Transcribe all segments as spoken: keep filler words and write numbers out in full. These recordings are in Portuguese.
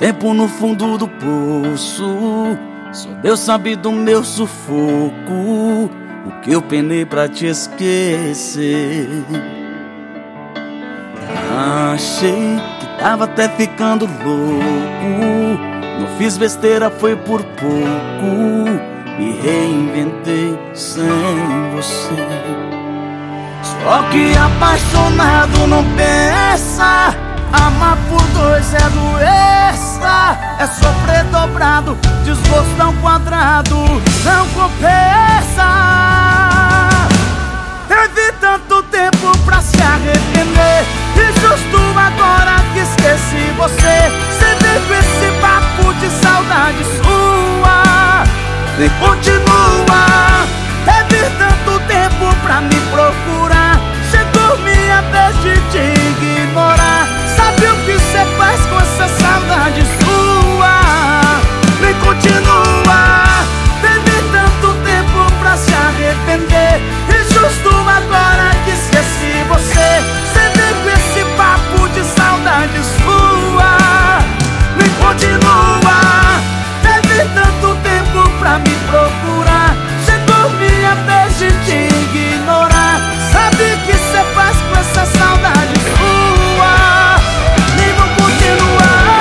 Tempo no fundo do poço, só Deus sabe do meu sufoco, o que eu penei pra te esquecer. Achei que tava até ficando louco, não fiz besteira, foi por pouco, me reinventei sem você. Só que apaixonado não pensa, amar por dois é doença, é sofrer dobrado, desgosto ao quadrado, não compensa. Teve tanto tempo pra se arrepender, e justo agora que esqueci você, cê teve esse papo de saudade sua, nem continua. Teve tanto tempo pra me procurar, chegou minha vez de te ignorar. Sabe o que cê faz com essa saudade sua? Nem continua. Teve tanto tempo pra se arrepender, e justo agora que esqueci você, cê veio com esse papo de saudade sua. Nem continua. Teve tanto tempo pra me procurar, chegou minha vez de te ignorar. Sabe o que cê faz com essa saudade sua? Nem vou continuar.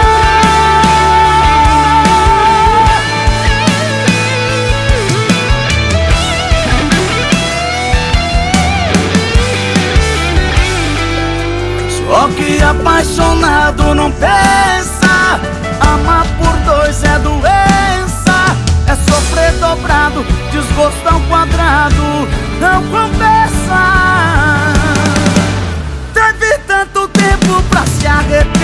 Só que apaixonado não pensa, amar por dois é doença, é sofrer dobrado, desgosto ao quadrado, não compensa. Teve tanto tempo pra se arrepender,